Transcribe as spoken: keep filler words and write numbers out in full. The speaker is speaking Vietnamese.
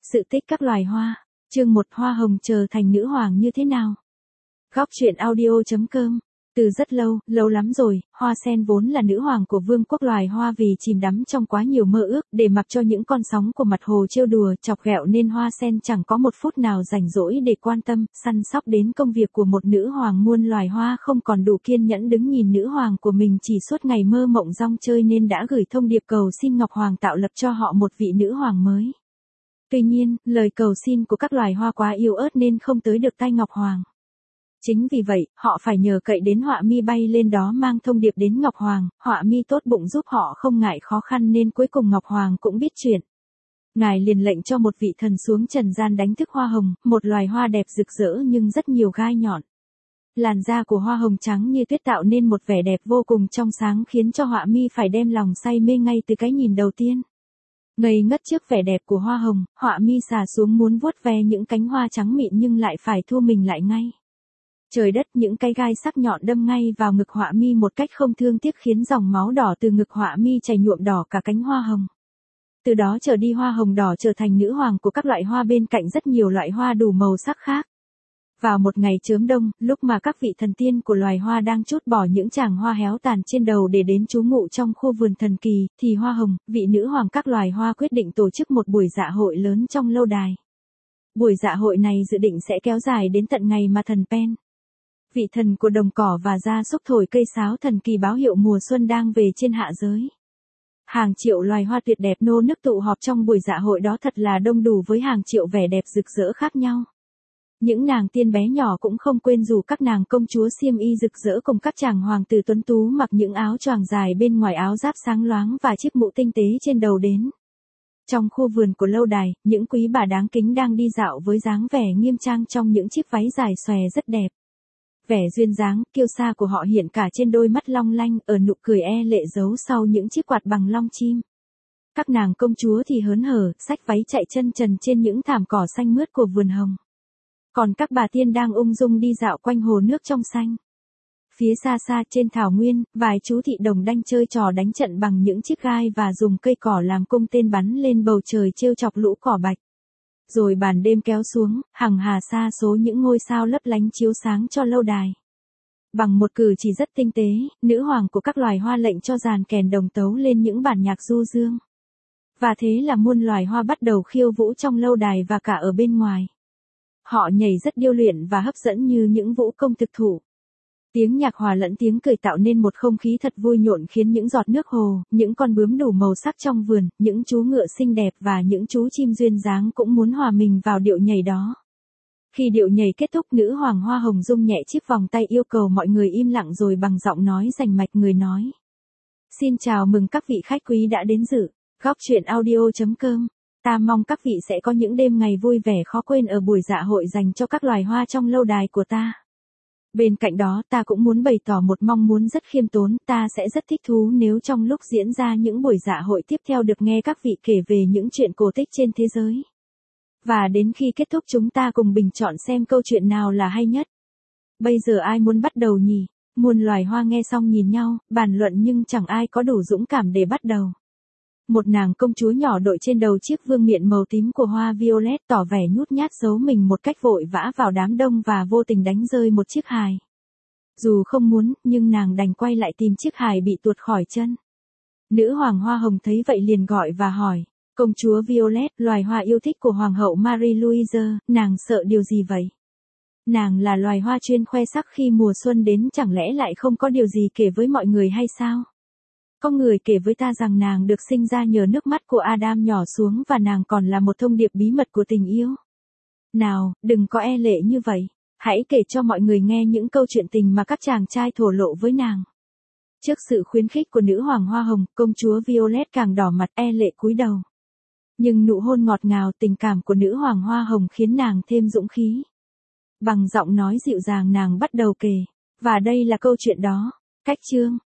Sự tích các loài hoa. Chương một Hoa hồng trở thành nữ hoàng như thế nào? Góc truyện audio.com. Từ rất lâu, lâu lắm rồi, hoa sen vốn là nữ hoàng của vương quốc loài hoa vì chìm đắm trong quá nhiều mơ ước để mặc cho những con sóng của mặt hồ trêu đùa chọc ghẹo nên hoa sen chẳng có một phút nào rảnh rỗi để quan tâm, săn sóc đến công việc của một nữ hoàng. Muôn loài hoa không còn đủ kiên nhẫn đứng nhìn nữ hoàng của mình chỉ suốt ngày mơ mộng rong chơi nên đã gửi thông điệp cầu xin Ngọc Hoàng tạo lập cho họ một vị nữ hoàng mới. Tuy nhiên, lời cầu xin của các loài hoa quá yếu ớt nên không tới được tai Ngọc Hoàng. Chính vì vậy, họ phải nhờ cậy đến họa mi bay lên đó mang thông điệp đến Ngọc Hoàng, họa mi tốt bụng giúp họ không ngại khó khăn nên cuối cùng Ngọc Hoàng cũng biết chuyện. Ngài liền lệnh cho một vị thần xuống trần gian đánh thức hoa hồng, một loài hoa đẹp rực rỡ nhưng rất nhiều gai nhọn. Làn da của hoa hồng trắng như tuyết tạo nên một vẻ đẹp vô cùng trong sáng khiến cho họa mi phải đem lòng say mê ngay từ cái nhìn đầu tiên. Ngây ngất trước vẻ đẹp của hoa hồng, họa mi xà xuống muốn vuốt ve những cánh hoa trắng mịn nhưng lại phải thu mình lại ngay. Trời đất, những cái gai sắc nhọn đâm ngay vào ngực họa mi một cách không thương tiếc khiến dòng máu đỏ từ ngực họa mi chảy nhuộm đỏ cả cánh hoa hồng. Từ đó trở đi hoa hồng đỏ trở thành nữ hoàng của các loại hoa bên cạnh rất nhiều loại hoa đủ màu sắc khác. Vào một ngày chớm đông, lúc mà các vị thần tiên của loài hoa đang trút bỏ những tràng hoa héo tàn trên đầu để đến trú ngụ trong khu vườn thần kỳ, thì hoa hồng, vị nữ hoàng các loài hoa quyết định tổ chức một buổi dạ hội lớn trong lâu đài. Buổi dạ hội này dự định sẽ kéo dài đến tận ngày mà thần Pen, vị thần của đồng cỏ và gia súc thổi cây sáo thần kỳ báo hiệu mùa xuân đang về trên hạ giới. Hàng triệu loài hoa tuyệt đẹp nô nức tụ họp trong buổi dạ hội đó thật là đông đủ với hàng triệu vẻ đẹp rực rỡ khác nhau. Những nàng tiên bé nhỏ cũng không quên rủ các nàng công chúa xiêm y rực rỡ cùng các chàng hoàng tử tuấn tú mặc những áo choàng dài bên ngoài áo giáp sáng loáng và chiếc mũ tinh tế trên đầu đến. Trong khu vườn của lâu đài, những quý bà đáng kính đang đi dạo với dáng vẻ nghiêm trang trong những chiếc váy dài xòe rất đẹp. Vẻ duyên dáng, kiêu sa của họ hiện cả trên đôi mắt long lanh, ở nụ cười e lệ giấu sau những chiếc quạt bằng lông chim. Các nàng công chúa thì hớn hở, xách váy chạy chân trần trên những thảm cỏ xanh mướt của vườn hồng. Còn các bà tiên đang ung dung đi dạo quanh hồ nước trong xanh. Phía xa xa trên thảo nguyên, vài chú thị đồng đanh chơi trò đánh trận bằng những chiếc gai và dùng cây cỏ làm cung tên bắn lên bầu trời trêu chọc lũ cỏ bạch. Rồi màn đêm kéo xuống, hằng hà sa số những ngôi sao lấp lánh chiếu sáng cho lâu đài. Bằng một cử chỉ rất tinh tế, nữ hoàng của các loài hoa lệnh cho dàn kèn đồng tấu lên những bản nhạc du dương. Và thế là muôn loài hoa bắt đầu khiêu vũ trong lâu đài và cả ở bên ngoài. Họ nhảy rất điêu luyện và hấp dẫn như những vũ công thực thụ. Tiếng nhạc hòa lẫn tiếng cười tạo nên một không khí thật vui nhộn khiến những giọt nước hồ, những con bướm đủ màu sắc trong vườn, những chú ngựa xinh đẹp và những chú chim duyên dáng cũng muốn hòa mình vào điệu nhảy đó. Khi điệu nhảy kết thúc, nữ hoàng hoa hồng rung nhẹ chiếc vòng tay yêu cầu mọi người im lặng rồi bằng giọng nói rành mạch người nói. Xin chào mừng các vị khách quý đã đến dự. Góc truyện audio.com. Ta mong các vị sẽ có những đêm ngày vui vẻ khó quên ở buổi dạ hội dành cho các loài hoa trong lâu đài của ta. Bên cạnh đó ta cũng muốn bày tỏ một mong muốn rất khiêm tốn, ta sẽ rất thích thú nếu trong lúc diễn ra những buổi dạ hội tiếp theo được nghe các vị kể về những chuyện cổ tích trên thế giới. Và đến khi kết thúc chúng ta cùng bình chọn xem câu chuyện nào là hay nhất. Bây giờ ai muốn bắt đầu nhỉ? Muôn loài hoa nghe xong nhìn nhau, bàn luận nhưng chẳng ai có đủ dũng cảm để bắt đầu. Một nàng công chúa nhỏ đội trên đầu chiếc vương miện màu tím của hoa violet tỏ vẻ nhút nhát giấu mình một cách vội vã vào đám đông và vô tình đánh rơi một chiếc hài. Dù không muốn, nhưng nàng đành quay lại tìm chiếc hài bị tuột khỏi chân. Nữ hoàng hoa hồng thấy vậy liền gọi và hỏi, công chúa Violet, loài hoa yêu thích của hoàng hậu Marie Louise, nàng sợ điều gì vậy? Nàng là loài hoa chuyên khoe sắc khi mùa xuân đến, chẳng lẽ lại không có điều gì kể với mọi người hay sao? Có người kể với ta rằng nàng được sinh ra nhờ nước mắt của Adam nhỏ xuống và nàng còn là một thông điệp bí mật của tình yêu. Nào, đừng có e lệ như vậy, hãy kể cho mọi người nghe những câu chuyện tình mà các chàng trai thổ lộ với nàng. Trước sự khuyến khích của nữ hoàng hoa hồng, công chúa Violet càng đỏ mặt e lệ cúi đầu. Nhưng nụ hôn ngọt ngào tình cảm của nữ hoàng hoa hồng khiến nàng thêm dũng khí. Bằng giọng nói dịu dàng nàng bắt đầu kể, và đây là câu chuyện đó. Cách chương